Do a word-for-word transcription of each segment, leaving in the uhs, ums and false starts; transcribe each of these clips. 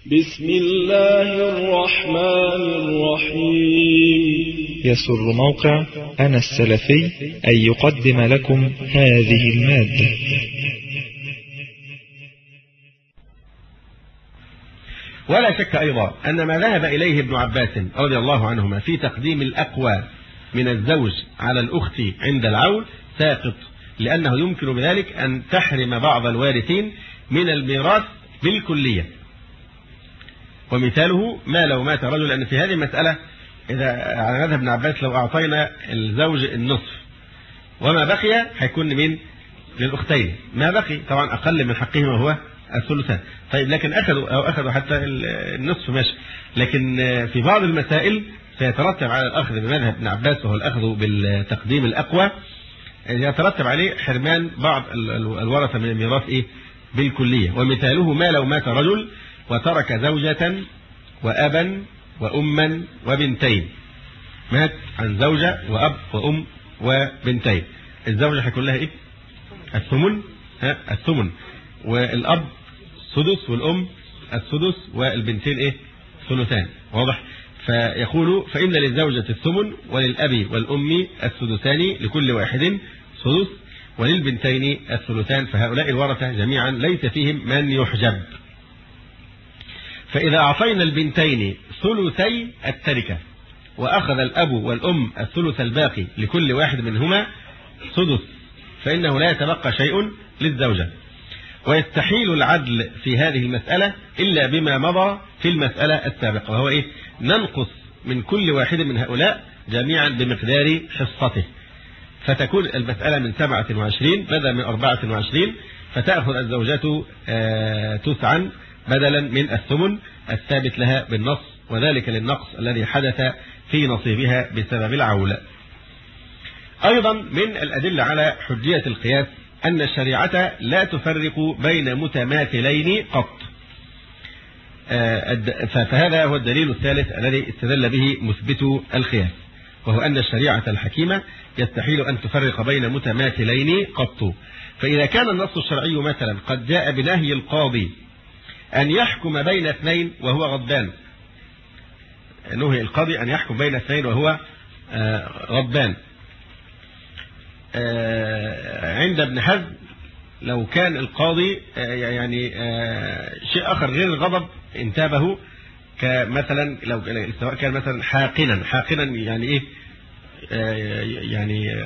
بسم الله الرحمن الرحيم. يسر موقع أنا السلفي أن يقدم لكم هذه المادة. ولا شك أيضا أن ما ذهب إليه ابن عباس رضي الله عنهما في تقديم الأقوى من الزوج على الأخت عند العول ساقط، لأنه يمكن بذلك أن تحرم بعض الوارثين من الميراث بالكلية. ومثاله ما لو مات رجل، لأن في هذه المسألة إذا على مذهب ابن عباس لو أعطينا الزوج النصف وما بقي هيكون من للأختين، ما بقي طبعا أقل من حقهما هو الثلثان. طيب لكن أخذوا أو أخذوا حتى النصف ماشي، لكن في بعض المسائل سيترتب على الأخذ بمذهب ابن عباس وهو الأخذ بالتقديم الأقوى، يترتب عليه حرمان بعض الورثة من الميراث إيه بالكلية. ومثاله ما لو مات رجل وترك زوجة وأبا وأما وبنتين، مات عن زوجة وأب وأم وبنتين، الزوجة هيكون لها إيه؟ الثمن، ها الثمن، والأب سدس والأم السدس والبنتين إيه؟ ثلثان. واضح؟ فيقول فإن للزوجة الثمن وللأب والأم السدسان لكل واحد سدس وللبنتين الثلثان، فهؤلاء الورثة جميعا ليس فيهم من يحجب. فإذا أعطينا البنتين ثلثي التركة وأخذ الأب والأم الثلث الباقي لكل واحد منهما سدس، فإنه لا يتبقى شيء للزوجة. ويستحيل العدل في هذه المسألة إلا بما مضى في المسألة السابقة، وهو إيه؟ ننقص من كل واحد من هؤلاء جميعا بمقدار حصته، فتكون المسألة من سبعة وعشرين بدلا من أربعة وعشرين، فتأخذ الزوجة تسعا بدلا من الثمن الثابت لها بالنص، وذلك للنقص الذي حدث في نصيبها بسبب العول. أيضا من الأدلة على حجية القياس أن الشريعة لا تفرق بين متماثلين قط، فهذا هو الدليل الثالث الذي استدل به مثبت القياس، وهو أن الشريعة الحكيمة يستحيل أن تفرق بين متماثلين قط. فإذا كان النص الشرعي مثلا قد جاء بنهي القاضي أن يحكم بين اثنين وهو غضبان، نهي القاضي أن يحكم بين اثنين وهو غضبان، عند ابن حزم لو كان القاضي يعني شيء آخر غير الغضب انتابه، كمثلا لو سواء كان مثلا حاقنا حاقنا يعني إيه يعني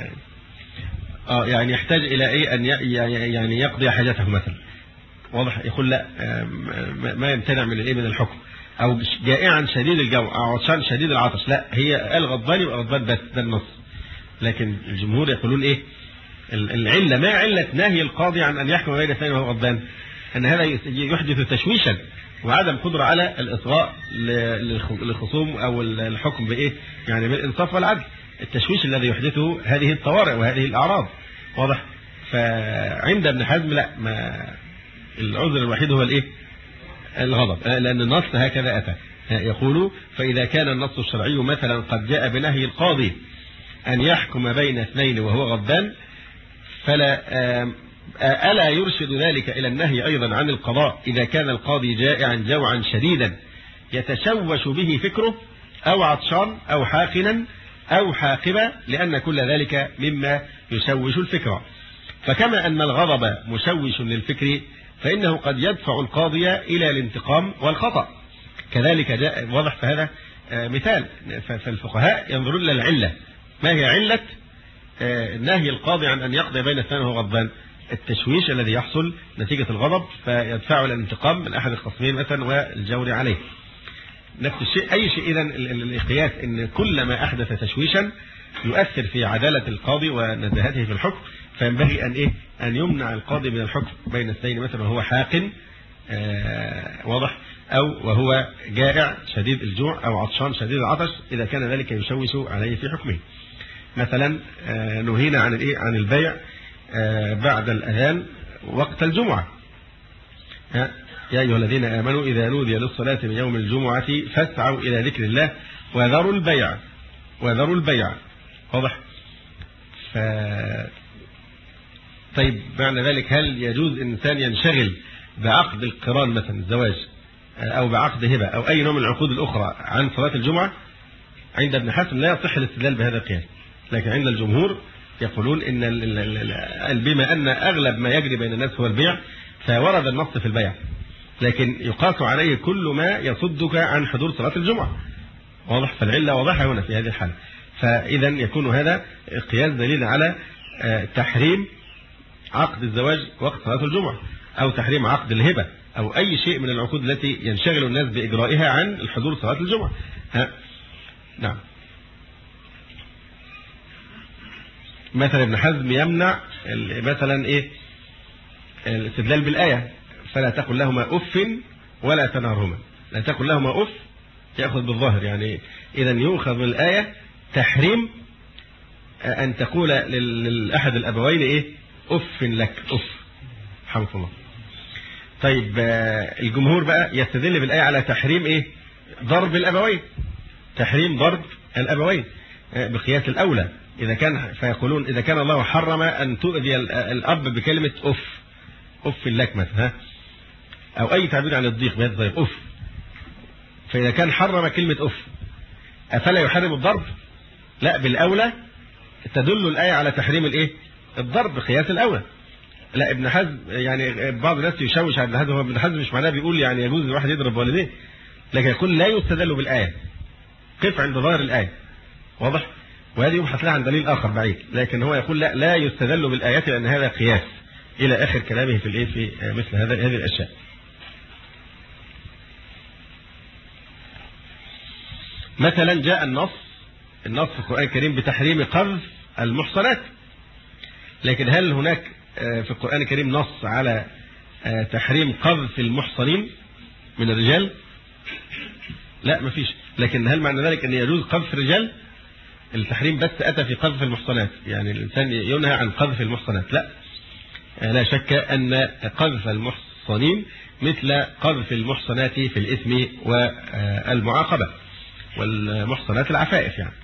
اه يعني يحتاج إلى إيه أن يعني يقضي حاجته مثلا، واضح؟ يقول لا ما يمتنع من الايه من الحكم، او جائعا شديد الجوع او عطشان شديد العطش، لا هي الغضبان يبقى غضبان بس، ده النص. لكن الجمهور يقولون ايه العله، ما عله نهي القاضي عن ان يحكم بين اثنين وهو غضبان؟ ان هذا يحدث تشويشا وعدم قدره على الاصغاء للخصوم او الحكم بايه يعني بالانصاف والعدل. التشويش الذي يحدثه هذه الطوارئ وهذه الاعراض، واضح؟ فعند ابن حزم لا، ما العذر الوحيد هو الايه الغضب، لأن النص هكذا أتى يقول فإذا كان النص الشرعي مثلا قد جاء بنهي القاضي أن يحكم بين اثنين وهو غضبان، فلا ألا يرشد ذلك إلى النهي أيضا عن القضاء إذا كان القاضي جائعا جوعا شديدا يتشوش به فكره، أو عطشان أو حاقنا أو حاقبة، لأن كل ذلك مما يشوش الفكرة. فكما أن الغضب مشوش للفكر فإنه قد يدفع القاضي إلى الانتقام والخطأ، كذلك جاء واضح. فهذا مثال، فالفقهاء ينظرون إلى العلة، ما هي علة نهي القاضي عن أن يقضي بين اثنين وهو غضبان؟ التشويش الذي يحصل نتيجة الغضب فيدفعه إلى الانتقام من أحد الخصمين مثلا والجور عليه. نفس الشيء أي شيء. إذن القياس إن كل ما أحدث تشويشا يؤثر في عدالة القاضي ونزاهته في الحكم، فينبغي أن إيه أن يمنع القاضي من الحكم بين اثنين مثلا وهو حاقن آه واضح، أو وهو جائع شديد الجوع أو عطشان شديد العطش، إذا كان ذلك يشوش عليه في حكمه. مثلا آه نهينا عن الإيه عن البيع آه بعد الأذان وقت الجمعة، يا أيها الذين آمنوا إذا نودي للصلاة من يوم الجمعة فاسعوا إلى ذكر الله وذروا البيع وذروا البيع، واضح؟ ف طيب معنى ذلك هل يجوز إنسان ينشغل بعقد القران مثلا الزواج أو بعقد هبة أو أي نوع من العقود الأخرى عن صلاة الجمعة، عند ابن حزم لا يصح الاستدلال بهذا القياس. لكن عند الجمهور يقولون إن بما أن أغلب ما يجري بين الناس هو البيع فورد النص في البيع، لكن يقاس عليه كل ما يصدك عن حضور صلاة الجمعة. واضح؟ فالعلة واضحة هنا في هذه الحالة. فإذا يكون هذا قياس دليل على تحريم عقد الزواج وقت صلاة الجمعة، أو تحريم عقد الهبة، أو أي شيء من العقود التي ينشغل الناس بإجرائها عن الحضور صلاة الجمعة. ها؟ نعم. مثلا ابن حزم يمنع مثلا إيه الاستدلال بالآية، فلا تقل لهما أف ولا تنهرهما. لا تقل لهما أف يأخذ بالظاهر، يعني إذا يؤخذ من الآية تحريم أن تقول لأحد الأبوين إيه أف لك أف. حمد الله. طيب الجمهور بقى يستدل بالآية على تحريم إيه ضرب الأبوين، تحريم ضرب الأبوين بقياس الأولى. إذا كان فيقولون إذا كان الله حرم أن تؤذي الأب بكلمة أف أف لك مثلا، أو أي تعبير عن الضيق بهذا الضيق أف، فإذا كان حرم كلمة أف أفلا يحرم الضرب؟ لا، بالأولى تدل الآية على تحريم الإيه الضرب بقياس الأولى. لا، ابن حزم يعني بعض الناس يشوش على ابن حزم، هو ابن حزم مش معناه بيقول يعني يجوز الواحد يضرب والديه، لكن يقول لا يستدل بالآية، قف عند ظاهر الآية. واضح؟ وهذه يبحث لها عن دليل آخر بعيد، لكن هو يقول لا لا يستدل بالآيات لأن هذا قياس، إلى آخر كلامه في الإيه في مثل هذا هذه الأشياء. مثلا جاء النص النص في القرآن الكريم بتحريم قذف المحصنات، لكن هل هناك في القرآن الكريم نص على تحريم قذف المحصنين من الرجال؟ لا، ما فيش. لكن هل معنى ذلك أن يجوز قذف الرجال؟ التحريم بس أتى في قذف المحصنات، يعني الإنسان ينهى عن قذف المحصنات. لا، لا شك أن قذف المحصنين مثل قذف المحصنات في الإثم والمعاقبة، والمحصنات العفائف يعني.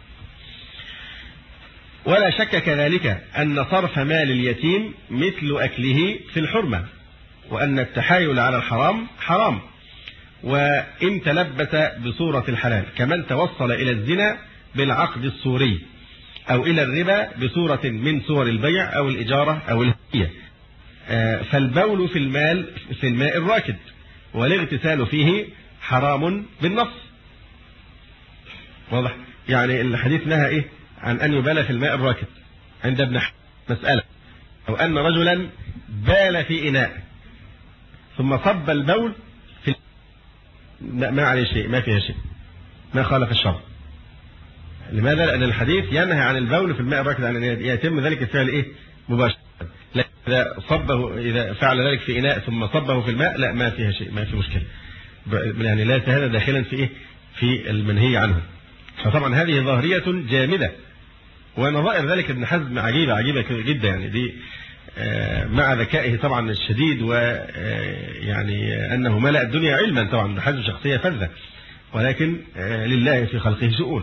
ولا شك كذلك أن صرف مال اليتيم مثل أكله في الحرمة، وأن التحايل على الحرام حرام، وإن تلبس بصورة الحلال، كمن توصل إلى الزنا بالعقد الصوري، أو إلى الربا بصورة من صور البيع أو الإجارة أو الهدية. فالبول في المال في الماء الراكد والاغتسال فيه حرام بالنص. واضح؟ يعني الحديث نهى إيه عن أن يبال في الماء الراكد عند ابن حزم مسألة، أو أن رجلا بال في إناء ثم صب البول في ما عليه شيء، ما فيها شيء، ما خالف الشرع. لماذا؟ لأن الحديث ينهى عن البول في الماء الراكد، عن أن يتم ذلك الفعل إيه مباشرة. لا، إذا صبه إذا فعل ذلك في إناء ثم صبه في الماء لا، ما فيها شيء، ما في مشكلة، يعني لا هذا داخلا في إيه في المنهي عنه. فطبعا هذه ظاهرية جامدة، ونظائر ذلك ابن حزم عجيبة عجيبة جدا، يعني دي مع ذكائه طبعا الشديد، ويعني أنه ملأ الدنيا علما. طبعا ابن حزم شخصية فذة، ولكن لله في خلقه شؤون.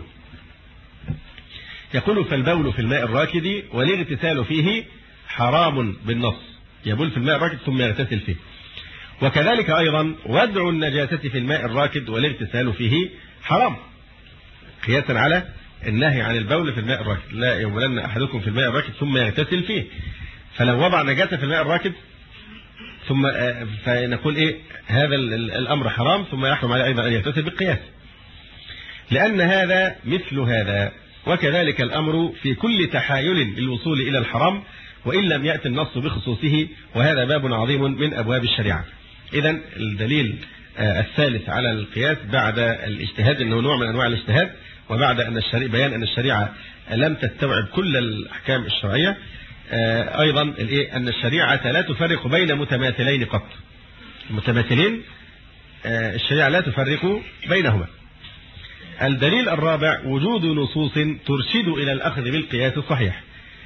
يقول فالبول في الماء الراكد والاغتسال فيه حرام بالنص، يبول في الماء الراكد ثم يغتسل فيه. وكذلك أيضا وضع النجاسة في الماء الراكد والاغتسال فيه حرام، قياسا على النهي عن البول في الماء الراكد. لا يبولن أحدكم في الماء الراكد ثم يغتسل فيه. فلو وضع نجاسة في الماء الراكد ثم فنقول إيه هذا الأمر حرام، ثم يحرم عليه أيضا أن يغتسل بالقياس، لأن هذا مثل هذا. وكذلك الأمر في كل تحايل للوصول إلى الحرام وإن لم يأتي النص بخصوصه، وهذا باب عظيم من أبواب الشريعة. إذن الدليل الثالث على القياس بعد الاجتهاد، أنه نوع من أنواع الاجتهاد، وبعد أن الشريعة بيان أن الشريعة لم تستوعب كل الأحكام الشرعية، أيضا أن الشريعة لا تفرق بين متماثلين قط. المتماثلين الشريعة لا تفرق بينهما. الدليل الرابع وجود نصوص ترشد إلى الأخذ بالقياس الصحيح،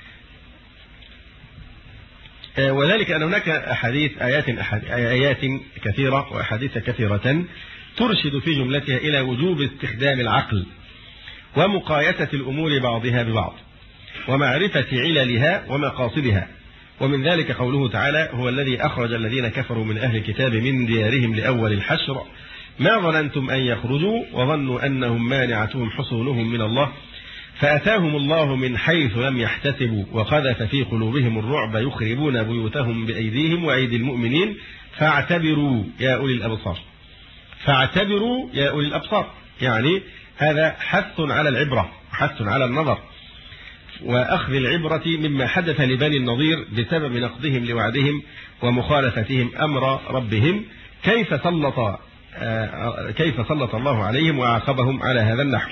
وذلك أن هناك أحاديث آيات آيات كثيرة وأحاديث كثيرة ترشد في جملتها إلى وجوب استخدام العقل ومقايسة الأمور بعضها ببعض ومعرفة عللها ومقاصدها. ومن ذلك قوله تعالى: هو الذي أخرج الذين كفروا من أهل الكتاب من ديارهم لأول الحشر ما ظننتم أن يخرجوا وظنوا أنهم مانعتهم حصونهم من الله فأتاهم الله من حيث لم يحتسبوا وقذف في قلوبهم الرعب يخربون بيوتهم بأيديهم وأيدي المؤمنين فاعتبروا يا أولي الأبصار. فاعتبروا يا أولي الأبصار يعني هذا حث على العبرة، حث على النظر وأخذ العبرة مما حدث لبني النضير بسبب نقضهم لوعدهم ومخالفتهم أمر ربهم، كيف سلط كيف سلط الله عليهم وعاقبهم على هذا النحو.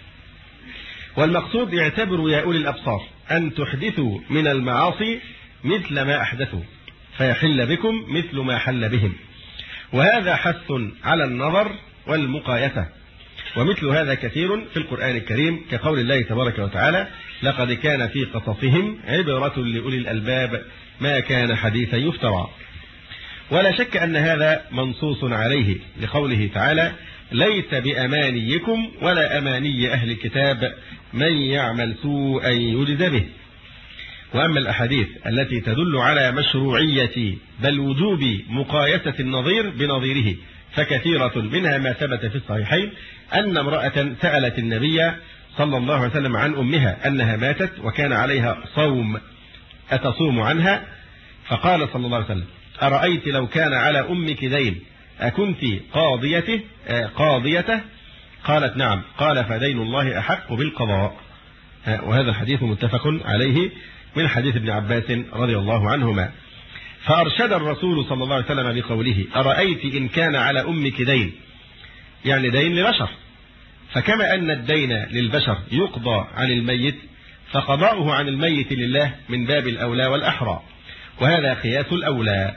والمقصود اعتبروا يا أولي الأبصار أن تحدثوا من المعاصي مثل ما أحدثوا فيحل بكم مثل ما حل بهم، وهذا حث على النظر والمقايسة، ومثل هذا كثير في القرآن الكريم كقول الله تبارك وتعالى لقد كان في قصصهم عبرة لأولي الألباب ما كان حديثا يفترى. ولا شك أن هذا منصوص عليه لقوله تعالى ليس بأمانيكم ولا أماني أهل الكتاب من يعمل سوءا يجز به. وأما الأحاديث التي تدل على مشروعية بل وجوب مقايسة النظير بنظيره فكثيرة، منها ما ثبت في الصحيحين أن امرأة سألت النبي صلى الله عليه وسلم عن أمها أنها ماتت وكان عليها صوم أتصوم عنها، فقال صلى الله عليه وسلم أرأيت لو كان على أمك دين أكنت قاضيته قاضيته؟ قالت نعم. قال فدين الله أحق بالقضاء. وهذا الحديث متفق عليه من حديث ابن عباس رضي الله عنهما. فأرشد الرسول صلى الله عليه وسلم بقوله أرأيت إن كان على أمك دين، يعني دين لبشر، فكما أن الدين للبشر يقضى عن الميت فقضاؤه عن الميت لله من باب الأولى والأحرى، وهذا قياس الأولى.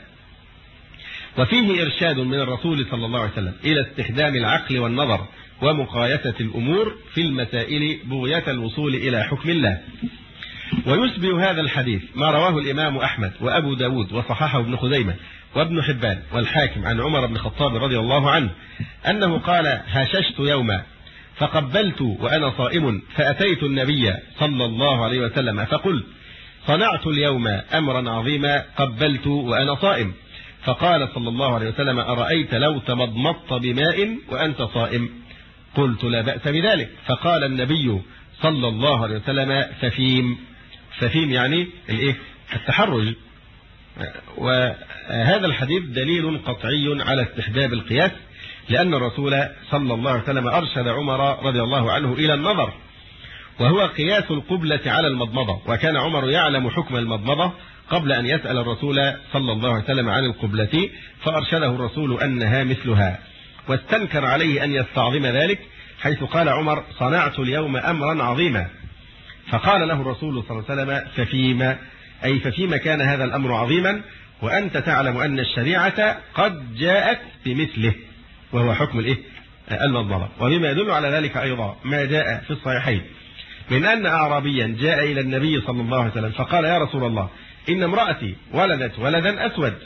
وفيه إرشاد من الرسول صلى الله عليه وسلم إلى استخدام العقل والنظر ومقايسة الأمور في المسائل بغية الوصول إلى حكم الله. ويشبه هذا الحديث ما رواه الإمام أحمد وأبو داود وصححه ابن خزيمة وابن حبان والحاكم عن عمر بن الخطاب رضي الله عنه أنه قال هششت يوما فقبلت وأنا صائم فأتيت النبي صلى الله عليه وسلم فقلت صنعت اليوم أمرا عظيما قبلت وأنا صائم، فقال صلى الله عليه وسلم أرأيت لو تمضمضت بماء وأنت صائم؟ قلت لا بأس بذلك. فقال النبي صلى الله عليه وسلم ففيم. ففيم يعني الايه؟ التحرج. وهذا الحديث دليل قطعي على استحباب القياس، لأن الرسول صلى الله عليه وسلم أرشد عمر رضي الله عنه إلى النظر، وهو قياس القبلة على المضمضة، وكان عمر يعلم حكم المضمضة قبل أن يسأل الرسول صلى الله عليه وسلم عن القبلة، فأرشده الرسول أنها مثلها، واستنكر عليه أن يستعظم ذلك حيث قال عمر صنعت اليوم أمرا عظيما، فقال له الرسول صلى الله عليه وسلم ففيما، أي ففيما كان هذا الأمر عظيما وأنت تعلم أن الشريعة قد جاءت بمثله، وهو حكم الإيه؟ المضمضة. وبما يدل على ذلك أيضا ما جاء في الصحيحين من أن أعرابيا جاء إلى النبي صلى الله عليه وسلم فقال يا رسول الله إن امرأتي ولدت ولدا أسود،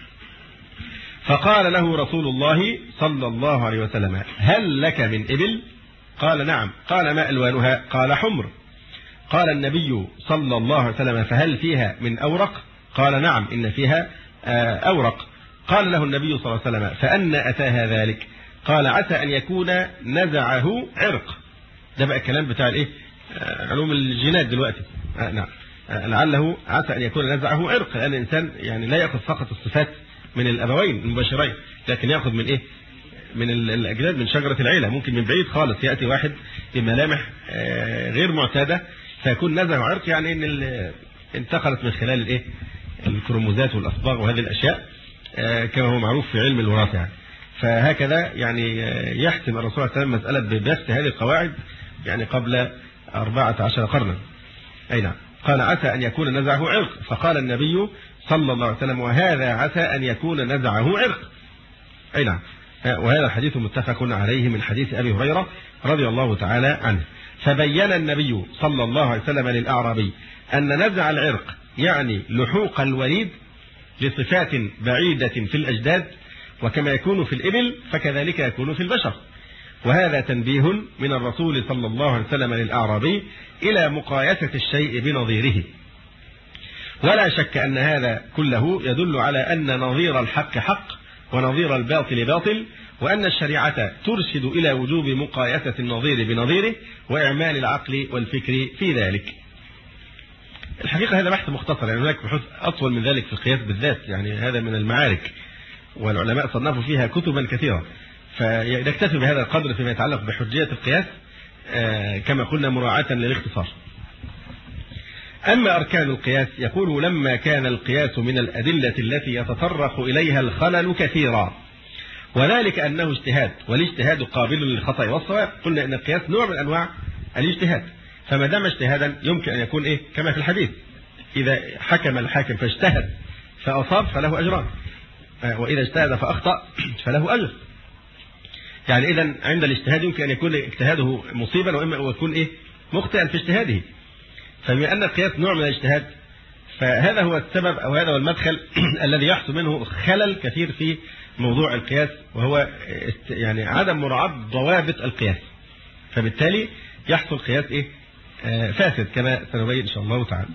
فقال له رسول الله صلى الله عليه وسلم هل لك من إبل؟ قال نعم. قال ما ألوانها؟ قال حمر. قال النبي صلى الله عليه وسلم فهل فيها من أورق؟ قال نعم إن فيها أورق. قال له النبي صلى الله عليه وسلم فأن أتاها ذلك؟ قال عسى أن يكون نزعه عرق. ده بقى الكلام بتاع الإيه؟ علوم الجينات دلوقتي. آه نعم. آه لعله عسى أن يكون نزعه عرق، لأن الإنسان يعني لا يأخذ فقط الصفات من الأبوين المباشرين، لكن يأخذ من إيه؟ من الأجداد، من شجرة العيلة. ممكن من بعيد خالص يأتي واحد بملامح آه غير معتادة فيكون نزعه عرق، يعني إن انتقلت من خلال الإيه؟ الكروموزات والأصباغ وهذه الأشياء آه كما هو معروف في علم الوراثة يعني. فهكذا يعني يحسم الرسول صلى الله عليه وسلم مسألة ببث هذه القواعد يعني قبل أربعة عشر قرنا. أي نعم. قال عسى أن يكون نزعه عرق، فقال النبي صلى الله عليه وسلم وهذا عسى أن يكون نزعه عرق. أي نعم. وهذا الحديث متفق عليه من حديث أبي هريرة رضي الله تعالى عنه. فبين النبي صلى الله عليه وسلم للأعرابي أن نزع العرق يعني لحوق الوليد لصفات بعيدة في الأجداد، وكما يكون في الإبل فكذلك يكون في البشر. وهذا تنبيه من الرسول صلى الله عليه وسلم للأعرابي إلى مقايسة الشيء بنظيره. ولا شك أن هذا كله يدل على أن نظير الحق حق ونظير الباطل باطل، وأن الشريعة ترشد إلى وجوب مقايسة النظير بنظيره وإعمال العقل والفكر في ذلك. الحقيقة هذا بحث مختصر، يعني هناك بحوث أطول من ذلك في القياس بالذات، يعني هذا من المعارك والعلماء صنفوا فيها كتبا كثيرة، فنكتفي بهذا القدر فيما يتعلق بحجية القياس كما قلنا مراعاة للاختصار. أما أركان القياس يقول لما كان القياس من الأدلة التي يتطرق إليها الخلل كثيرا، وذلك أنه اجتهاد، والاجتهاد قابل للخطأ والصواب. قلنا أن القياس نوع من أنواع الاجتهاد، فما دام اجتهادا يمكن أن يكون إيه كما في الحديث، إذا حكم الحاكم فاجتهد فأصاب فله أجران، وإذا اجتهد فأخطأ فله أجر. يعني إذا عند الاجتهاد يمكن أن يكون اجتهاده مصيبا وإما يكون إيه مخطئا في اجتهاده. فبما أن القياس نوع من الاجتهاد فهذا هو السبب أو هذا هو المدخل الذي يحصل منه خلل كثير في موضوع القياس، وهو يعني عدم مراعاة ضوابط القياس، فبالتالي يحصل قياس إيه آه فاسد كما سنبين إن شاء الله تعالى.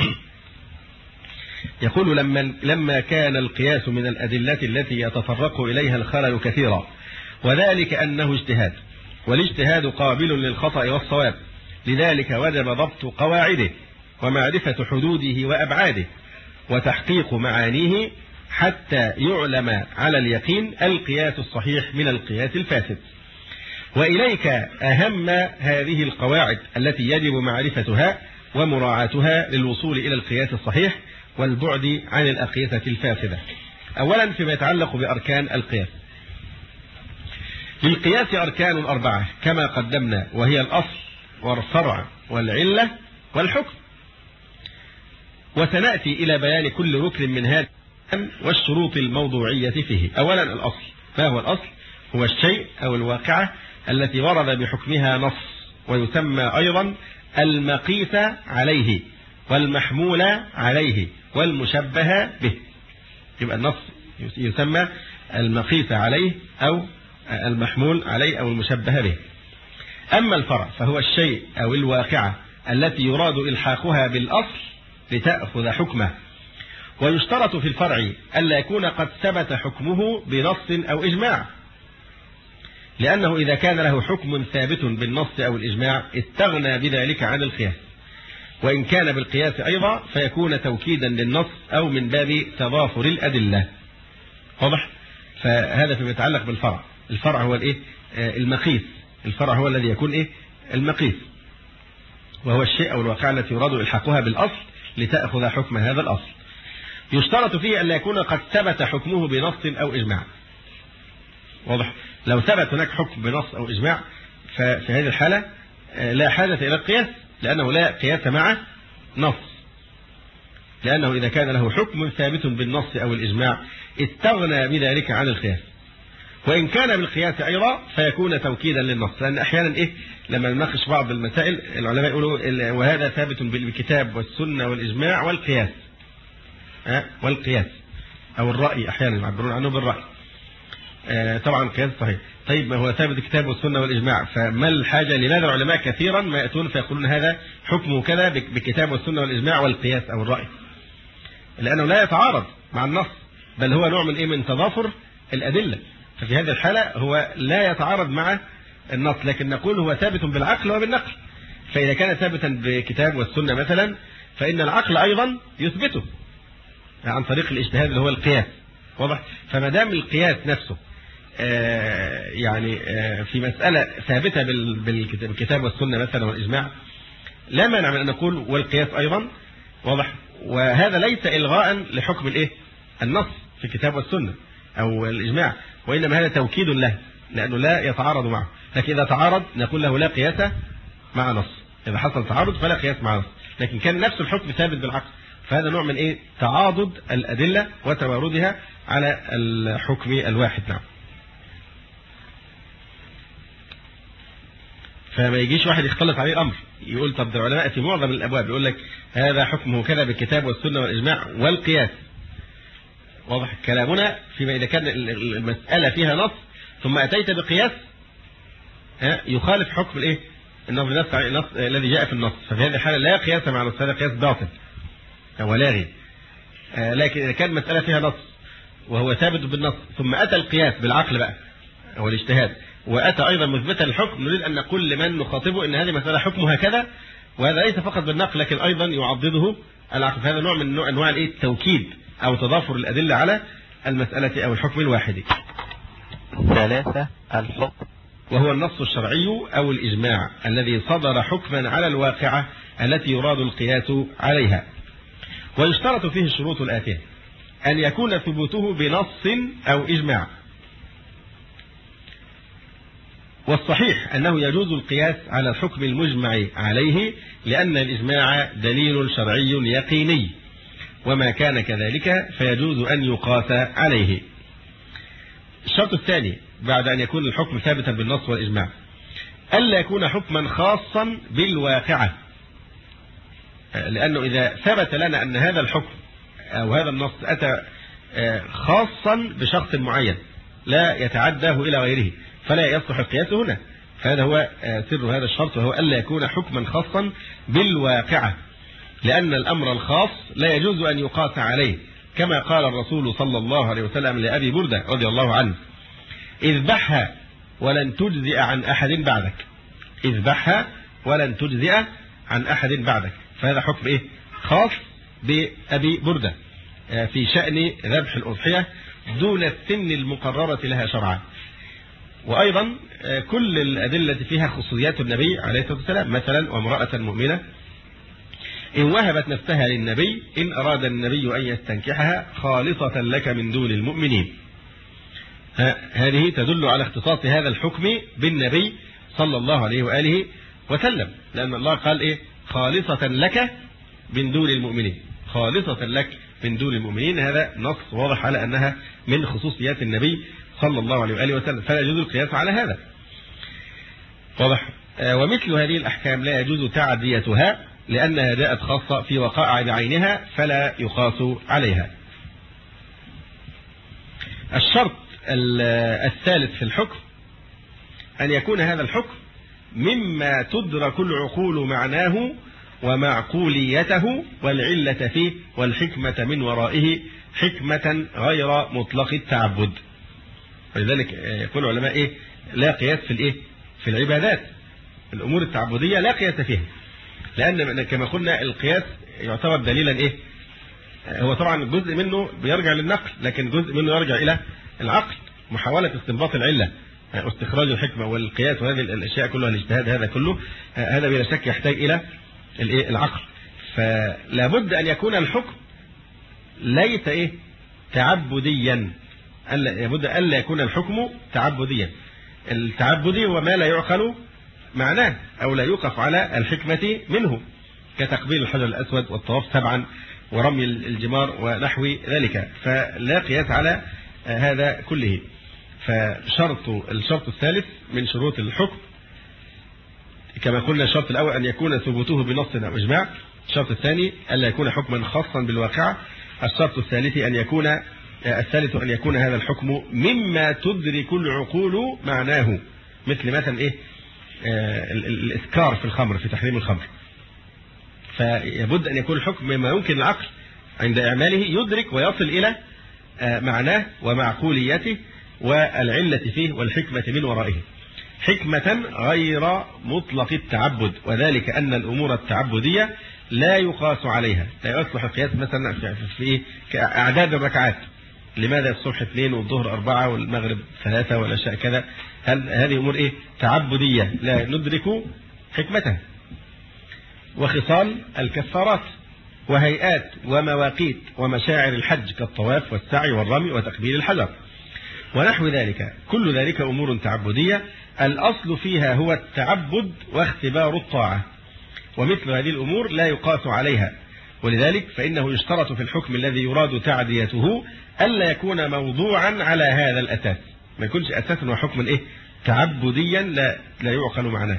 يقول لما لما كان القياس من الأدلة التي يتطرق إليها الخلل كثيرا، وذلك أنه اجتهاد، والاجتهاد قابل للخطأ والصواب، لذلك وجب ضبط قواعده ومعرفة حدوده وأبعاده وتحقيق معانيه حتى يعلم على اليقين القياس الصحيح من القياس الفاسد. وإليك أهم هذه القواعد التي يجب معرفتها ومراعاتها للوصول إلى القياس الصحيح والبعد عن الأقيسة الفاسدة. أولا فيما يتعلق بأركان القياس، للقياس أركان أربعة كما قدمنا، وهي الأصل والفرع والعلة والحكم، وسنأتي إلى بيان كل ركن من هذا والشروط الموضوعية فيه. أولا الأصل. ما هو الأصل؟ هو الشيء أو الواقعة التي ورد بحكمها نص، ويسمى أيضا المقيس عليه والمحمول عليه والمشبه به. يبقى النص يسمى المقيس عليه أو المحمول عليه أو المشبه به. أما الفرع فهو الشيء أو الواقعة التي يراد إلحاقها بالأصل لتأخذ حكمه، ويشترط في الفرع ألا يكون قد ثبت حكمه بنص أو إجماع، لأنه إذا كان له حكم ثابت بالنص أو الإجماع استغنى بذلك عن القياس، وإن كان بالقياس أيضا فيكون توكيدا للنص أو من باب تضافر الأدلة. واضح؟ فهذا فيما يتعلق بالفرع. الفرع هو الإيه؟ المقيس. الفرع هو الذي يكون إيه؟ المقيس، وهو الشيء أو الواقع التي يراد إلحاقها بالأصل لتأخذ حكم هذا الأصل. يشترط فيه أن لا يكون قد ثبت حكمه بنص أو إجماع. واضح؟ لو ثبت هناك حكم بنص أو إجماع ففي هذه الحالة لا حاجة إلى القياس، لأنه لا قياس مع نص، لأنه إذا كان له حكم ثابت بالنص أو الإجماع استغنى بذلك عن القياس، وإن كان بالقياس أيضا فيكون توكيدا للنص. لأن أحيانا إيه لما نناقش بعض المسائل العلماء يقولوا وهذا ثابت بالكتاب والسنة والإجماع والقياس، أه؟ والقياس أو الرأي، أحيانا يعبرون عنه بالرأي. أه طبعا القياس صحيح. طيب ما هو ثابت الكتاب والسنة والإجماع، فما الحاجة؟ لماذا العلماء كثيرا ما يأتون فيقولون هذا حكمه كذا بالكتاب والسنة والإجماع والقياس أو الرأي؟ لأنه لا يتعارض مع النص، بل هو نوع من إيه من تضافر الأدلة. ففي هذه الحالة هو لا يتعارض مع النص، لكن نقول هو ثابت بالعقل وبالنقل. فإذا كان ثابتا بالكتاب والسنة مثلا فإن العقل أيضا يثبته عن طريق الاجتهاد اللي هو القياس. واضح؟ فما دام القياس نفسه آه يعني آه في مسألة ثابتة بالكتاب والسنة مثلا والإجماع لا مانع من أن نقول والقياس أيضا. واضح؟ وهذا ليس إلغاء لحكم الإيه؟ النص في الكتاب والسنة أو الإجماع، وإنما هذا توكيد له لأنه لا يتعارض معه. لكن إذا تعارض نقول له لا قياس مع نص. إذا حصل تعارض فلا قياس مع نص، لكن كان نفس الحكم ثابت بالعقل، فهذا نوع من إيه؟ تعاضد الأدلة وتواردها على الحكم الواحد. نعم. فما يجيش واحد يختلط عليه الأمر يقول طب ده العلماء في معظم الأبواب يقول لك هذا حكمه كذا بالكتاب والسنة والإجماع والقياس. واضح كلامنا فيما إذا كان المسألة فيها نص ثم أتيت بقياس يخالف حكم الإيه؟ النص الذي جاء في النص، ففي هذه الحالة لا قياس مع نص، هذا قياس باطل أو لاغي. لكن إذا كان مسألة فيها نص وهو ثابت بالنص ثم أتى القياس بالعقل بقى هو الاجتهاد، وأتى أيضا مثبتا الحكم، نريد أن نقول لمن نخاطبه أن هذه مسألة حكمها كذا، وهذا ليس فقط بالنقل لكن أيضا يعضده العقل. هذا نوع من أنواع التوكيد أو تضافر الأدلة على المسألة أو الحكم الواحد. ثلاثة الحكم، وهو النص الشرعي أو الإجماع الذي صدر حكما على الواقعة التي يراد القياس عليها. ويشترط فيه الشروط الآتية: أن يكون ثبوته بنص أو إجماع. والصحيح أنه يجوز القياس على الحكم المجمع عليه، لأن الإجماع دليل شرعي يقيني، وما كان كذلك فيجوز أن يقاس عليه. الشرط الثاني بعد أن يكون الحكم ثابتا بالنص والإجماع: ألا يكون حكما خاصا بالواقعة، لأنه إذا ثبت لنا أن هذا الحكم أو هذا النص أتى خاصا بشخص معين لا يتعداه إلى غيره فلا يصلح القياس هنا. فهذا هو سر هذا الشرط، وهو ألا يكون حكما خاصا بالواقعة، لأن الأمر الخاص لا يجوز أن يقاس عليه، كما قال الرسول صلى الله عليه وسلم لأبي بردة رضي الله عنه: اذبحها ولن تجزئ عن أحد بعدك، اذبحها ولن تجزئ عن أحد بعدك. فهذا حكم إيه؟ خاص بأبي بردة في شأن ذبح الأضحية دون السن المقررة لها شرعا. وأيضا كل الأدلة فيها خصوصيات النبي عليه الصلاة والسلام، مثلا: وامرأة مؤمنة إن وهبت نفسها للنبي إن أراد النبي أن يستنكحها خالصة لك من دون المؤمنين. هذه تدل على اختصاص هذا الحكم بالنبي صلى الله عليه وآله وسلم، لأن الله قال إيه؟ خالصة لك من دون المؤمنين، خالصة لك من دون المؤمنين. هذا نص واضح على أنها من خصوصيات النبي صلى الله عليه وآله وسلم، فلا يجوز القياس على هذا. واضح. ومثل هذه الأحكام لا يجوز تعديتها، لأنها جاءت خاصة في وقائع بعينها فلا يقاس عليها. الشرط الثالث في الحكم أن يكون هذا الحكم مما تدرك العقول معناه ومعقوليته والعلة فيه والحكمة من ورائه، حكمة غير مطلق التعبد. ولذلك يقول العلماء إيه؟ لا قياس في الإيه؟ في العبادات. الأمور التعبدية لا قياس فيها، لأن كما قلنا القياس يعتبر دليلا إيه؟ هو طبعا جزء منه بيرجع للنقل، لكن جزء منه يرجع إلى العقل، محاولة استنباط العلة، استخراج الحكمة والقياس وهذه الأشياء كلها، الاجتهاد هذا كله، هذا بلا شك يحتاج إلى العقل. فلا بد أن يكون الحكم ليس إيه؟ تعبديا، لابد ألا يكون الحكم تعبديا. التعبدي هو ما لا يعقل معناه أو لا يوقف على الحكمة منه، كتقبيل الحجر الأسود والطواف سبعا ورمي الجمار ونحو ذلك، فلا قياس على هذا كله. فشرط الشرط الثالث من شروط الحكم كما قلنا: الشرط الأول أن يكون ثبوته بنص أو إجماع، الشرط الثاني ألا يكون حكما خاصا بالواقع، الشرط الثالث أن يكون الثالث أن يكون هذا الحكم مما تدرك العقول معناه، مثل مثلا إيه؟ آه الإسكار في الخمر، في تحريم الخمر. فيبد أن يكون الحكم مما يمكن العقل عند إعماله يدرك ويصل إلى آه معناه ومعقوليته والعلة فيه والحكمة من ورائه، حكمة غير مطلق التعبد، وذلك أن الأمور التعبدية لا يقاس عليها، لا يصلح القياس مثلا في إيه؟ كأعداد الركعات، لماذا الصبح اثنين والظهر أربعة والمغرب ثلاثة والعشاء كذا؟ هل هذه أمور إيه؟ تعبدية لا ندرك حكمتها. وخصال الكفارات وهيئات ومواقيت ومشاعر الحج كالطواف والسعي والرمي وتقبيل الحجر ونحو ذلك، كل ذلك أمور تعبدية الأصل فيها هو التعبد واختبار الطاعة، ومثل هذه الأمور لا يقاس عليها. ولذلك فإنه يشترط في الحكم الذي يراد تعديته ألا يكون موضوعا على هذا الأساس، ما يكونش أساسا وحكما إيه؟ تعبديا لا لا يعقل معناه،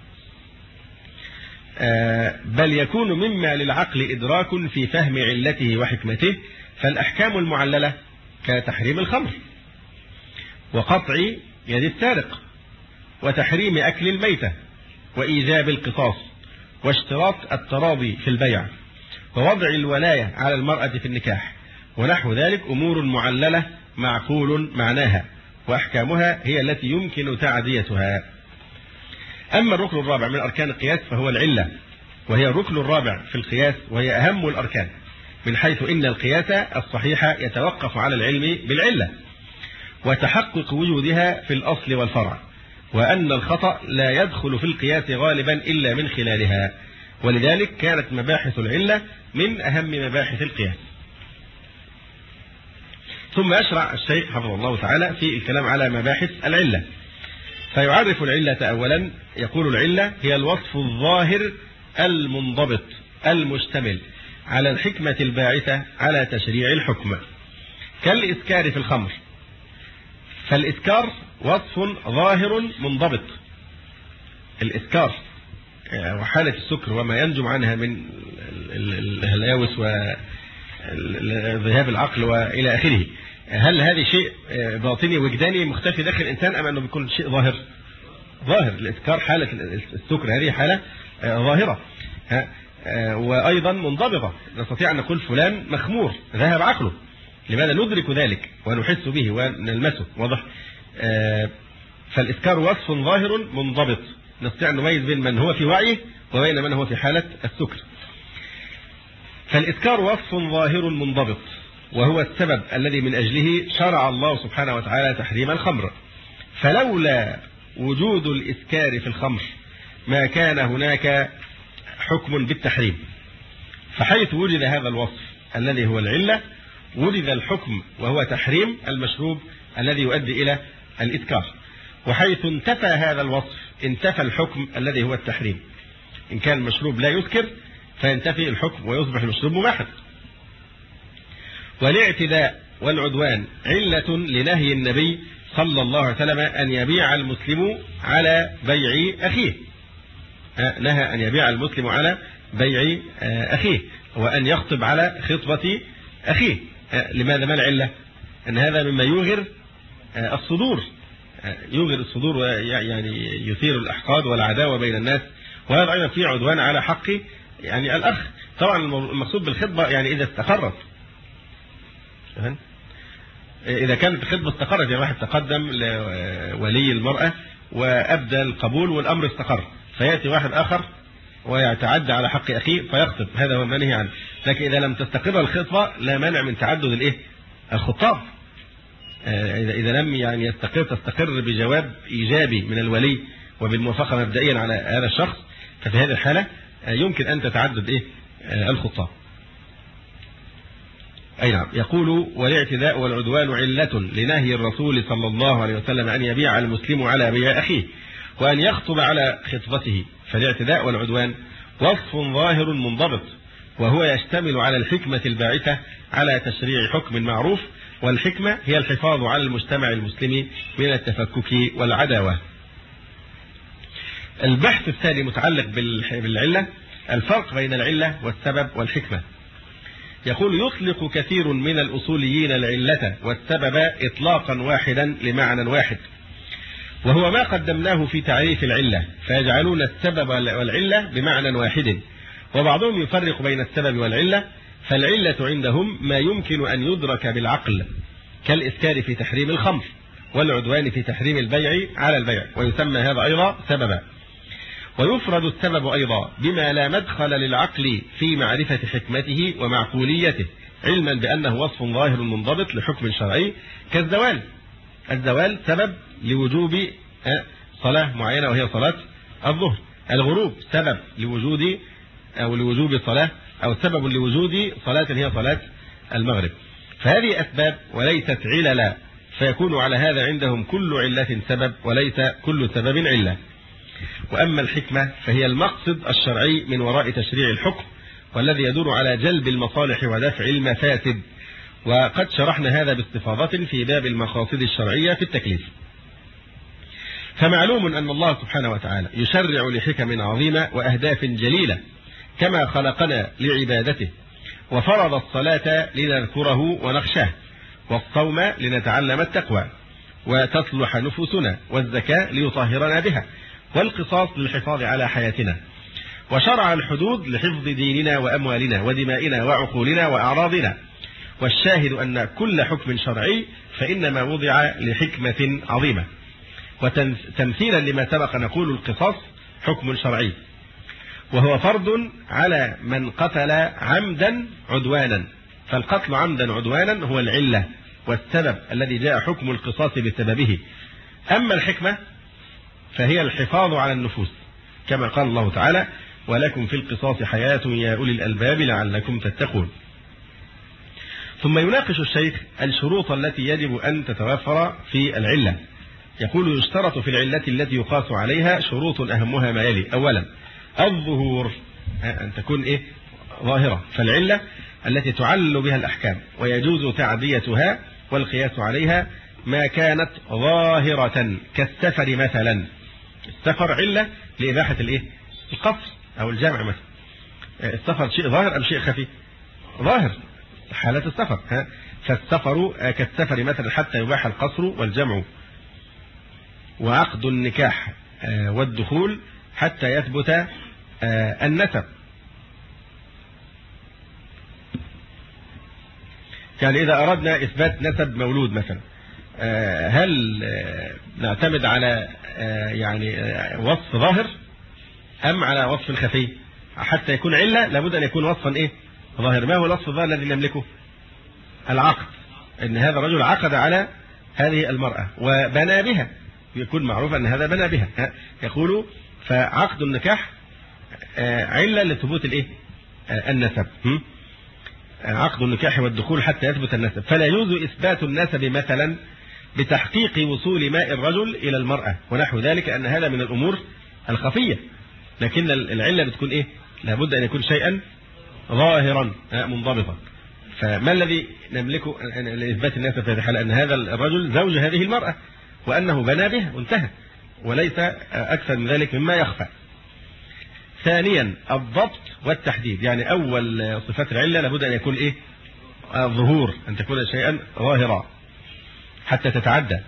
آه بل يكون مما للعقل إدراك في فهم علته وحكمته. فالأحكام المعللة كتحريم الخمر وقطع يد السارق وتحريم أكل الميتة وإيجاب القصاص واشتراط التراضي في البيع ووضع الولاية على المرأة في النكاح ونحو ذلك أمور معللة معقول معناها، وأحكامها هي التي يمكن تعديتها. أما الركن الرابع من أركان القياس فهو العلة، وهي الركن الرابع في القياس، وهي أهم الأركان، من حيث إن القياس الصحيح يتوقف على العلم بالعلة وتحقق وجودها في الأصل والفرع، وأن الخطأ لا يدخل في القياس غالبا إلا من خلالها، ولذلك كانت مباحث العلة من أهم مباحث القياس. ثم يشرع الشيخ حفظه الله تعالى في الكلام على مباحث العلة، فيعرف العلة أولا. يقول العلة هي الوصف الظاهر المنضبط المشتمل على الحكمة الباعثة على تشريع الحكم، كالإسكار في الخمر. فالإسكار وصف ظاهر منضبط. الإسكار وحالة السكر وما ينجم عنها من الهلاوس وذهاب العقل وإلى آخره، هل هذا شيء باطني وجداني مختفي داخل الإنسان أم أنه بيكون شيء ظاهر؟ ظاهر. الإسكار حالة السكر هذه حالة ظاهرة، وأيضا منضبطة، نستطيع أن نقول فلان مخمور ذهب عقله. لماذا ندرك ذلك ونحس به ونلمسه؟ واضح. فالإسكار وصف ظاهر منضبط، نستطيع أن نميز بين من هو في وعيه وبين من هو في حالة السكر. فالإسكار وصف ظاهر منضبط، وهو السبب الذي من أجله شرع الله سبحانه وتعالى تحريم الخمر. فلولا وجود الإسكار في الخمر ما كان هناك حكم بالتحريم، فحيث وجد هذا الوصف الذي هو العلة وجد الحكم وهو تحريم المشروب الذي يؤدي إلى الإسكار، وحيث انتفى هذا الوصف انتفى الحكم الذي هو التحريم. إن كان المشروب لا يسكر فينتفي الحكم ويصبح المشروب مباحا. والاعتداء والعدوان علة لنهي النبي صلى الله عليه وسلم أن يبيع المسلم على بيع أخيه. نهى أن يبيع المسلم على بيع أخيه وأن يخطب على خطبة أخيه. لماذا؟ ما العلة؟ أن هذا مما يوغر الصدور، يوغر الصدور ويعني يثير الأحقاد والعداوة بين الناس، وهذا أيضا فيه عدوان على حق يعني الأخ. طبعا المقصود بالخطبة يعني إذا استقرت، إذا كانت الخطبة استقرت، يعني واحد تقدم لولي المرأة وأبدى القبول والأمر استقر، فيأتي واحد آخر ويتعدى على حق أخيه فيخطب، هذا هو المنهي عنه. لكن إذا لم تستقر الخطبة لا مانع من تعدد الإيه؟ الخطاب. إذا إذا لم يعني يستقر تستقر بجواب إيجابي من الولي وبالموافقة مبدئيا على هذا الشخص، ففي هذه الحالة يمكن أن تتعدد إيه؟ الخطاب. أي نعم. يقول والاعتداء والعدوان علة لنهي الرسول صلى الله عليه وسلم أن يبيع المسلم على بيع أخيه وأن يخطب على خطبته. فالاعتداء والعدوان وصف ظاهر منضبط، وهو يشتمل على الحكمة الباعثة على تشريع حكم معروف، والحكمة هي الحفاظ على المجتمع المسلم من التفكك والعداوة. البحث الثاني متعلق بالعلة، الفرق بين العلة والسبب والحكمة. يقول يطلق كثير من الأصوليين العلة والسبب إطلاقا واحدا لمعنى واحد، وهو ما قدمناه في تعريف العلة، فيجعلون السبب والعلة بمعنى واحد. وبعضهم يفرق بين السبب والعلة، فالعلة عندهم ما يمكن أن يدرك بالعقل كالإسكار في تحريم الخمر، والعدوان في تحريم البيع على البيع، ويسمى هذا أيضا سببا. ويفرد السبب أيضا بما لا مدخل للعقل في معرفة حكمته ومعقوليته، علما بأنه وصف ظاهر منضبط لحكم شرعي، كالزوال. الزوال سبب لوجوب صلاة معينة وهي صلاة الظهر. الغروب سبب لوجود أو لوجوب صلاة أو سبب لوجود صلاة هي صلاة المغرب. فهذه أسباب وليست عللا، فيكون على هذا عندهم كل علة سبب وليس كل سبب علة. وأما الحكمة فهي المقصد الشرعي من وراء تشريع الحكم، والذي يدور على جلب المصالح ودفع المفاسد، وقد شرحنا هذا باستفاضة في باب المقاصد الشرعية في التكليف. فمعلوم أن الله سبحانه وتعالى يشرع لحكم عظيمة وأهداف جليلة، كما خلقنا لعبادته، وفرض الصلاة لنذكره ونخشاه، والصوم لنتعلم التقوى وتصلح نفوسنا، والزكاة ليطهرنا بها، والقصاص للحفاظ على حياتنا، وشرع الحدود لحفظ ديننا وأموالنا ودمائنا وعقولنا وأعراضنا، والشاهد أن كل حكم شرعي فإنما وضع لحكمة عظيمة. وتمثيلا لما سبق نقول القصاص حكم شرعي، وهو فرض على من قتل عمدا عدوانا، فالقتل عمدا عدوانا هو العلة والسبب الذي جاء حكم القصاص بسببه. أما الحكمة فهي الحفاظ على النفوس، كما قال الله تعالى: ولكم في القصاص حياة يا أولي الألباب لعلكم تتقون. ثم يناقش الشيخ الشروط التي يجب أن تتوفر في العلة. يقول: يشترط في العلة التي يقاس عليها شروط أهمها ما يلي: أولا الظهور، أن تكون إيه؟ ظاهرة، فالعلة التي تعلل بها الأحكام ويجوز تعديتها والقياس عليها ما كانت ظاهرة كالسفر مثلا. السفر علة لإباحة الإيه؟ القصر أو الجمع مثلا. السفر شيء ظاهر أم شيء خفي؟ ظاهر حالة السفر، ها؟ فالسفر كالسفر مثلا حتى يباح القصر والجمع. وعقد النكاح والدخول حتى يثبت النسب. يعني إذا أردنا إثبات نسب مولود مثلا، هل نعتمد على يعني وصف ظاهر أم على وصف خفي؟ حتى يكون علة لابد أن يكون وصفا إيه؟ ظاهر. ما هو الوصف الظاهر الذي نملكه؟ العقد، أن هذا الرجل عقد على هذه المرأة وبنى بها، يكون معروف أن هذا بنى بها. يقول: فعقد النكاح علة لثبوت الإيه؟ النسب. عقد النكاح والدخول حتى يثبت النسب، فلا يجوز إثبات النسب مثلا بتحقيق وصول ماء الرجل إلى المرأة ونحو ذلك، أن هذا من الأمور الخفية. لكن العلة بتكون إيه؟ لابد أن يكون شيئا ظاهرا منضبطا. فما الذي نملكه لإثبات النسب في هذه الحالة؟ أن هذا الرجل زوج هذه المرأة وأنه بنى بها وانتهى، وليس أكثر من ذلك مما يخفى. ثانيا الضبط والتحديد، يعني أول صفات العلة لابد أن يكون إيه؟ الظهور، أن تكون شيئا ظاهرا حتى تتعدى.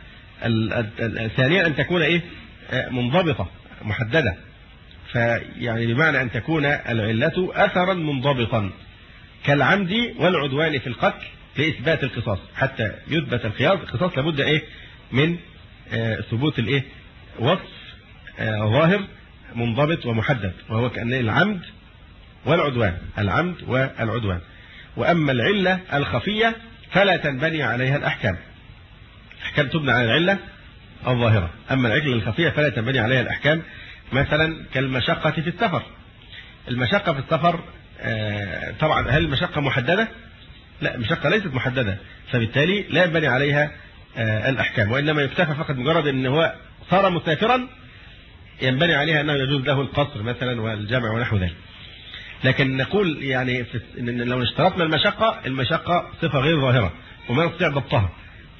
ثانيا أن تكون إيه؟ منضبطة محددة، فيعني بمعنى أن تكون العلة أثرا منضبطا كالعمد والعدوان في القتل لإثبات القصاص. حتى يثبت القصاص لابد إيه؟ من ثبوت الإيه؟ وصف ظاهر منضبط ومحدد، وهو كأن العمد والعدوان، العمد والعدوان. وأما العلة الخفية فلا تنبني عليها الأحكام، أحكام تبنى على العلة الظاهرة. أما العلة الخفية فلا تنبني عليها الأحكام، مثلا كالمشقة في السفر. المشقة في السفر طبعا هل المشقة محددة؟ لا، المشقة ليست محددة، فبالتالي لا ينبني عليها الأحكام، وإنما يكتفى فقط مجرد أن هو صار مسافرا ينبني عليها أنه يجوز له القصر مثلا والجمع ونحو ذلك. لكن نقول يعني إن لو اشترطنا المشقة، المشقة صفة غير ظاهرة وما نستطيع ضبطها،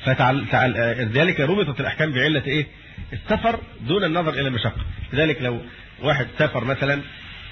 فلذلك ربطت الأحكام بعلة إيه؟ السفر دون النظر إلى المشقة. لذلك لو واحد سافر مثلا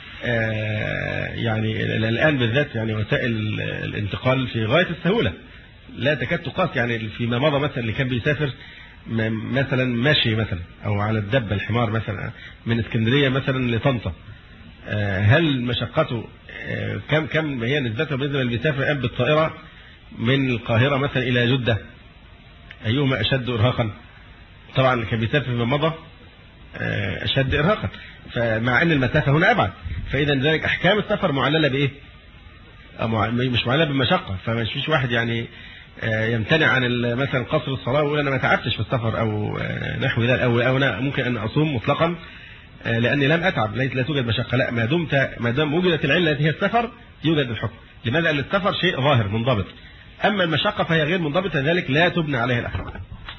يعني الآن بالذات يعني وسائل الانتقال في غاية السهولة لا تكاد تقاس، يعني فيما مضى مثلا اللي كان بيسافر مثلا ماشي مثلا أو على الدب الحمار مثلا من اسكندرية مثلا لطنطا، هل مشقته كم كم هي نسبتها بالنسبة اللي بيسافر الآن بالطائرة من القاهرة مثلا إلى جدة؟ أيهما أشد إرهاقا؟ طبعا اللي كان بيسافر فيما مضى أشد إرهاقا، فمع أن المسافة هنا أبعد. فإذا ذلك أحكام السفر معللة بإيه؟ مش معللة بالمشقة. فمش فيش واحد يعني يمتنع عن مثلا قصر الصلاة ويقول أنا ما تعبتش في السفر أو نحو ذلك، أو أو أنا ممكن أن أصوم مطلقا لأني لم أتعب، لا توجد مشقة. لا، ما دمت ما دام وجدت العلة التي هي السفر يوجد الحكم. لماذا؟ لأن السفر شيء ظاهر منضبط، أما المشقة فهي غير منضبطة، لذلك لا تبنى عليها الأحكام.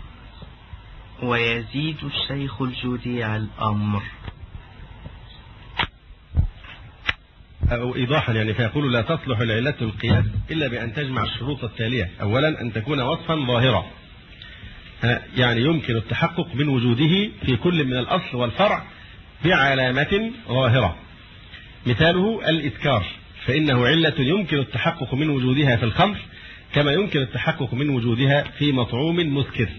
ويزيد الشيخ الجودي على الأمر أو إيضاحا يعني، فيقول لا تصلح العلة القياس إلا بأن تجمع الشروط التالية. أولا أن تكون وصفا ظاهرا، يعني يمكن التحقق من وجوده في كل من الأصل والفرع بعلامة ظاهرة. مثاله الإسكار، فإنه علة يمكن التحقق من وجودها في الخمر كما يمكن التحقق من وجودها في مطعوم مسكر.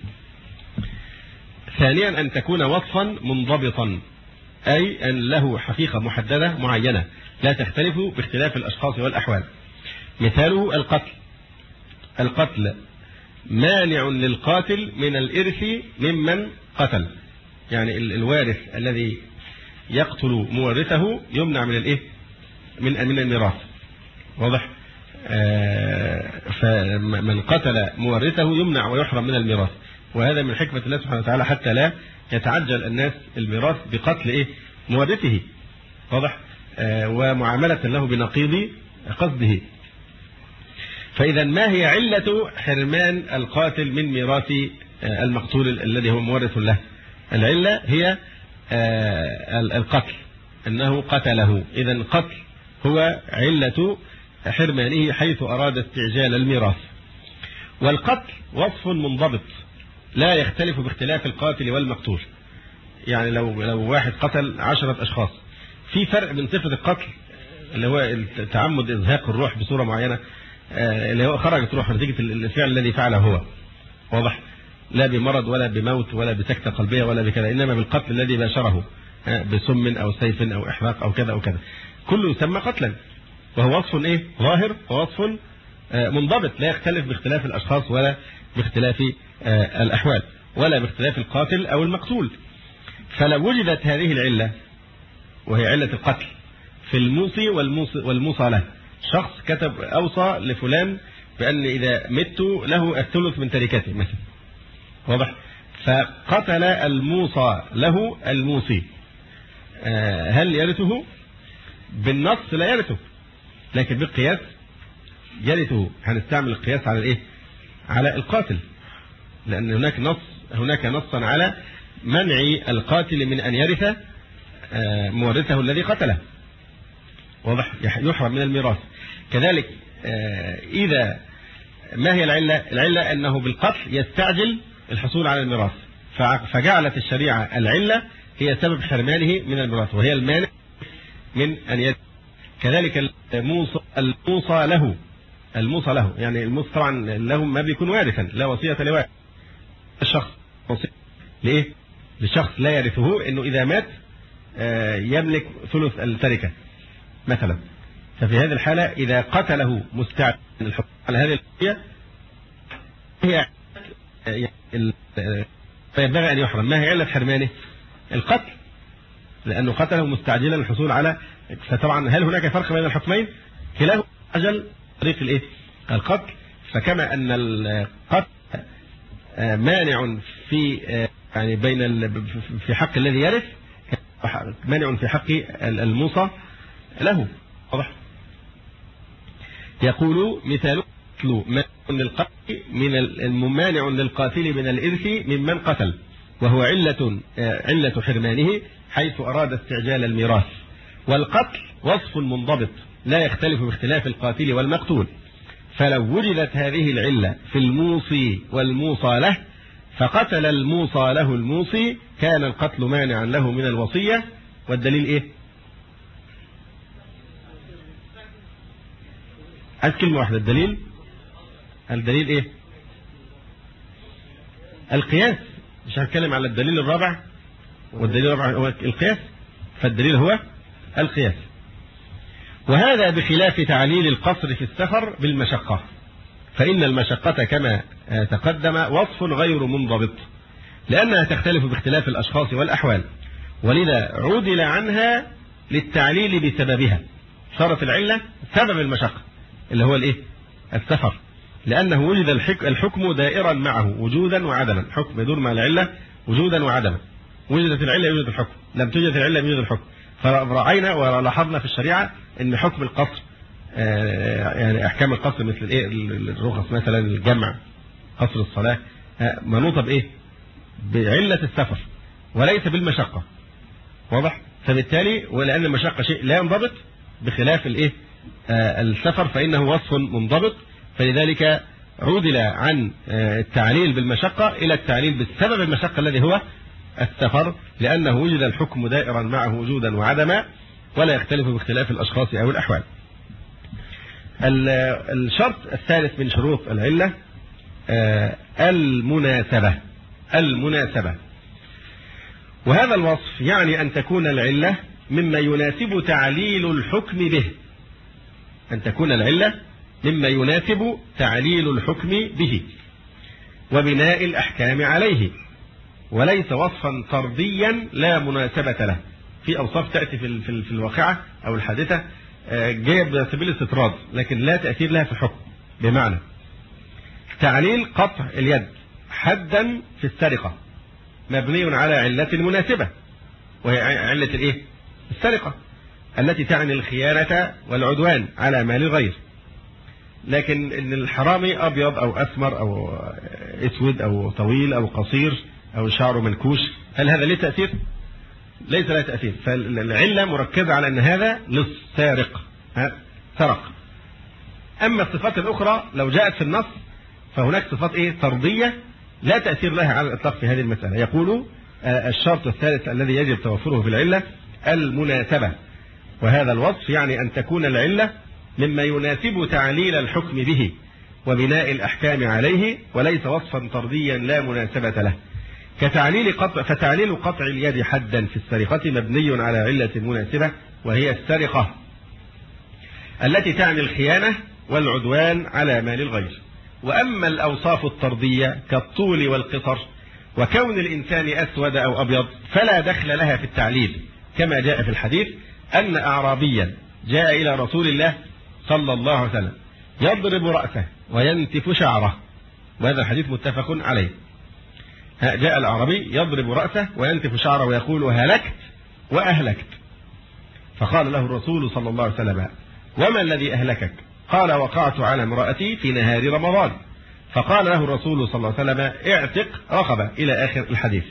ثانيا أن تكون وصفا منضبطا، أي أن له حقيقة محددة معينة لا تختلف باختلاف الأشخاص والأحوال. مثاله القتل، القتل مانع للقاتل من الإرث ممن قتل، يعني الوارث الذي يقتل مورثه يمنع من الايه من من الميراث. واضح؟ آه فمن قتل مورثه يمنع ويحرم من الميراث، وهذا من حكمة الله سبحانه وتعالى حتى لا يتعجل الناس الميراث بقتل ايه مورثه. واضح؟ آه ومعاملة له بنقيض قصده. فإذا ما هي علة حرمان القاتل من ميراث آه المقتول الذي هو مورث له؟ العلة هي آه القتل، أنه قتله. إذا القتل هو علة حرمانه حيث أراد استعجال الميراث. والقتل وصف منضبط لا يختلف باختلاف القاتل والمقتول. يعني لو لو واحد قتل عشرة أشخاص، في فرق بين صفة القتل اللي هو تعمد إزهاق الروح بصورة معينة، اللي هو خرجت روح نتيجة الفعل الذي فعله هو. واضح؟ لا بمرض ولا بموت ولا بسكتة قلبية ولا بكذا، إنما بالقتل الذي باشره بسم أو سيف أو إحراق أو كذا أو كذا، كله يسمى قتلا، وهو وصف إيه ظاهر ووصف منضبط لا يختلف باختلاف الأشخاص ولا باختلاف الأحوال ولا باختلاف القاتل أو المقتول. فلو وجدت هذه العلة وهي علة القتل في الموصي والموصى له، شخص كتب أوصى لفلان بأن إذا مت له الثلث من تركته مثلا. واضح؟ فقتل الموصى له الموصي، هل يرثه؟ بالنص لا يرثه، لكن بالقياس يرثه. هنستعمل القياس على الايه؟ على القاتل، لأن هناك نص هناك نصا على منع القاتل من أن يرث مورثه الذي قتله. واضح؟ يحرم من الميراث. كذلك إذا ما هي العلة؟ العلة أنه بالقتل يستعجل الحصول على الميراث، فجعلت الشريعة العلة هي سبب حرمانه من الميراث، وهي المانع من أن يرث. كذلك الموصى الموصى له الموصى له يعني الموصى طبعا له ما بيكون وارثا، لا وصية لوارث. الشخص وصية لإيه؟ لشخص لا يرثه، إنه إذا مات يملك ثلث التركة مثلا. ففي هذه الحالة إذا قتله مستعد الحكم على هذه الوصية هي فينبغي أن يحرم. ما هي علة حرمانه؟ القتل، لأنه قتله مستعجلا الحصول على. فطبعا هل هناك فرق بين الحكمين؟ كلاهما أجل طريق الإيه؟ القتل. فكما أن القتل مانع في يعني بين في حق الذي يرث، مانع في حق الموصى له. واضح؟ يقول مثال مانع للقتل من الممانع للقاتل من الإرث ممن قتل، وهو علة علة حرمانه حيث أراد استعجال الميراث. والقتل وصف منضبط لا يختلف باختلاف القاتل والمقتول. فلو وجدت هذه العلة في الموصي والموصى له فقتل الموصى له الموصي كان القتل مانعا له من الوصية. والدليل إيه؟ عايز كلمة واحدة. الدليل الدليل إيه؟ القياس. مش هنتكلم على الدليل الرابع، والدليل الرابع هو القياس، فالدليل هو القياس. وهذا بخلاف تعليل القصر في السفر بالمشقة، فإن المشقة كما تقدم وصف غير منضبط، لأنها تختلف باختلاف الأشخاص والأحوال، ولذا عدل عنها للتعليل بسببها. صارت العلة سبب المشقة اللي هو الإيه؟ السفر، لأنه وجد الحكم دائرا معه وجودا وعدما. حكم يدور مع العلة وجودا وعدما. وجدت العلة يوجد الحكم، لم توجد العلة يوجد الحكم. فرأينا ولاحظنا في الشريعة أن حكم القصر يعني أحكام القصر مثل الإيه؟ الرخص مثلا، الجمع، قصر الصلاة، منوطة بإيه؟ بعلة السفر وليس بالمشقة. واضح؟ فبالتالي ولأن المشقة شيء لا ينضبط بخلاف الإيه؟ السفر فإنه وصف منضبط، فلذلك عدل عن التعليل بالمشقة إلى التعليل بالسبب المشقة الذي هو السفر، لأنه وجد الحكم دائرا معه وجودا وعدما ولا يختلف باختلاف الأشخاص أو الأحوال. الشرط الثالث من شروط العلة المناسبة. المناسبة وهذا الوصف يعني أن تكون العلة مما يناسب تعليل الحكم به. أن تكون العلة مما يناسب تعليل الحكم به وبناء الأحكام عليه، وليس وصفا طرديا لا مناسبة له. في أوصاف تأتي في في الواقعة أو الحادثة جاية بسبيل الاستطراد لكن لا تأثير لها في الحكم. بمعنى تعليل قطع اليد حدا في السرقة مبني على علة مناسبة، وهي علة الايه؟ السرقة التي تعني الخيانة والعدوان على مال الغير. لكن ان الحرامي ابيض او اسمر او اسود او طويل او قصير او شعره منكوش، هل هذا له تأثير؟ ليس له تأثير. فالعلة مركزة على ان هذا للسارق سرق. اما الصفات الاخرى لو جاءت في النص فهناك صفات ايه؟ طردية لا تأثير لها على الإطلاق في هذه المسألة. يقول الشرط الثالث الذي يجب توفره في العلة المناسبة، وهذا الوصف يعني أن تكون العلة مما يناسب تعليل الحكم به وبناء الأحكام عليه، وليس وصفا طرديا لا مناسبة له. كتعليل قطع فتعليل قطع اليد حدا في السرقة مبني على علة مناسبة، وهي السرقة التي تعني الخيانة والعدوان على مال الغير. وأما الأوصاف الطردية كالطول والقصر وكون الإنسان أسود أو أبيض فلا دخل لها في التعليل، كما جاء في الحديث أن أعرابيا جاء إلى رسول الله صلى الله عليه وسلم يضرب رأسه وينتف شعره، وهذا الحديث متفق عليه. جاء الأعرابي يضرب رأسه وينتف شعره ويقول هلكت وأهلكت، فقال له الرسول صلى الله عليه وسلم وما الذي أهلكك؟ قال وقعت على امرأتي في نهار رمضان. فقال له الرسول صلى الله عليه وسلم اعتق رقبة إلى آخر الحديث.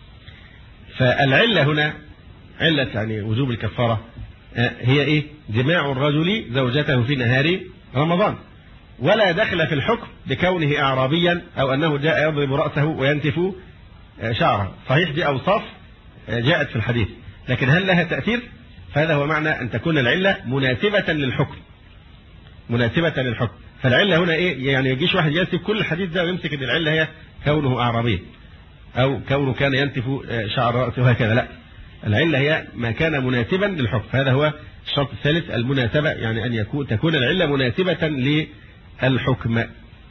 فالعلة هنا علة يعني وجوب الكفارة هي إيه؟ جماع الرجل زوجته في نهار رمضان، ولا دخل في الحكم بكونه أعرابيا أو أنه جاء يضرب رأسه وينتف شعره. صحيح دي أوصاف جاءت في الحديث، لكن هل لها تأثير؟ فهذا هو معنى أن تكون العلة مناسبة للحكم، مناسبة للحكم. فالعلة هنا إيه؟ يعني يجيش واحد ينسب كل الحديث ده ويمسك أن العلة هي كونه أعرابي أو كونه كان ينتف شعر رأسه وهكذا، لا، العلة هي ما كان مناسبا للحكم. هذا هو الشرط الثالث المناسبة، يعني أن يكون تكون العلة مناسبة للحكم.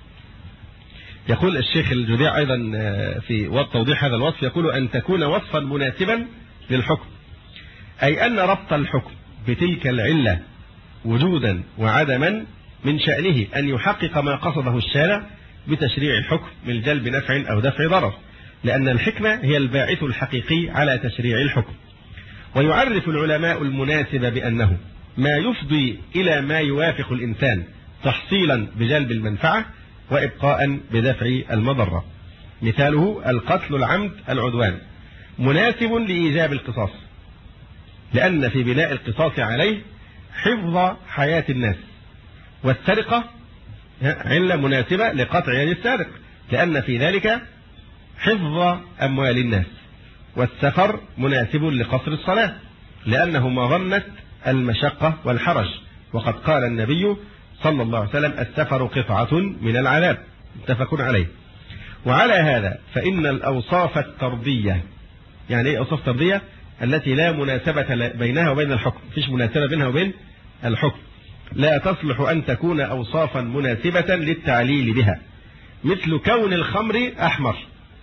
يقول الشيخ الجذيع أيضا في توضيح هذا الوصف، يقول أن تكون وصفا مناسبا للحكم، أي أن ربط الحكم بتلك العلة وجودا وعدما من شأنه أن يحقق ما قصده الشارع بتشريع الحكم من جلب نفع أو دفع ضرر، لأن الحكمة هي الباعث الحقيقي على تشريع الحكم. ويعرف العلماء المناسب بأنه ما يفضي إلى ما يوافق الإنسان تحصيلا بجلب المنفعة وإبقاء بدفع المضرة. مثاله القتل العمد العدوان مناسب لإيجاب القصاص، لأن في بناء القصاص عليه حفظ حياة الناس، والسرقة علة مناسبة لقطع يد السارق، لأن في ذلك حفظ أموال الناس، والسفر مناسب لقصر الصلاة لأنه مظنة المشقة والحرج، وقد قال النبي صلى الله عليه وسلم السفر قطعة من العذاب، متفق عليه. وعلى هذا فإن الأوصاف الطردية، يعني ايه أوصاف طردية؟ التي لا مناسبة بينها وبين الحكم، فيش مناسبة بينها وبين الحكم، لا تصلح أن تكون أوصافا مناسبة للتعليل بها، مثل كون الخمر أحمر،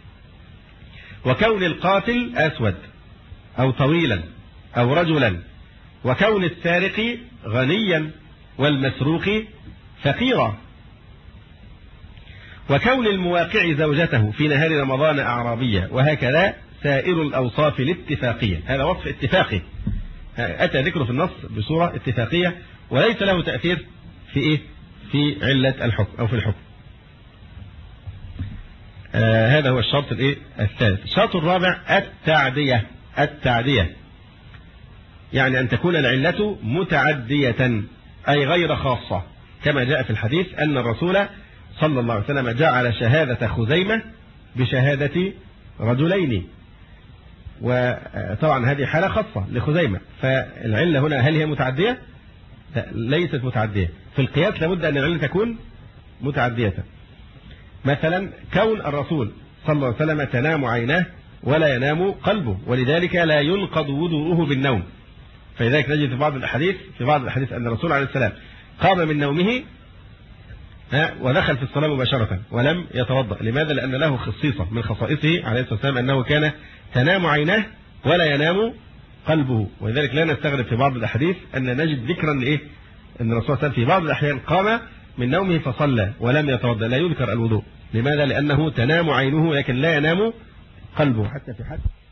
وكون القاتل أسود أو طويلا أو رجلا، وكون السارق غنيا والمسروق فقيرا، وكون المواقع زوجته في نهار رمضان أعرابية، وهكذا سائر الأوصاف الاتفاقية. هذا وصف اتفاقي أتى ذكره في النص بصورة اتفاقية وليس له تأثير في إيه؟ في علة الحكم أو في الحكم. آه هذا هو الشرط الإيه؟ الثالث. الشرط الرابع التعدية. التعدية يعني أن تكون العلة متعدية أي غير خاصة، كما جاء في الحديث أن الرسول صلى الله عليه وسلم جعل شهادة خزيمة بشهادة رجلين، وطبعا هذه حالة خاصة لخزيمة. فالعلة هنا هل هي متعدية؟ ليست متعدية. في القياس لابد أن العلة تكون متعدية. مثلا كون الرسول صلى الله عليه وسلم تنام عيناه ولا ينام قلبه، ولذلك لا ينقض وضوءه بالنوم. فلذلك نجد في بعض الأحاديث في بعض الأحاديث أن الرسول عليه السلام قام من نومه ها ودخل في الصلاة مباشرة ولم يتوضأ. لماذا؟ لأن له خصيصة من خصائصه عليه الصلاة والسلام أنه كان تنام عيناه ولا ينام قلبه. ولذلك لا نستغرب في بعض الأحاديث أن نجد ذكرا لإيه؟ أن الرسول صلى الله عليه وسلم في بعض الأحيان قام من نومه فصلى ولم يتوضأ، لا يذكر الوضوء. لماذا؟ لأنه تنام عينه لكن لا ينام قلبه. حتى في حد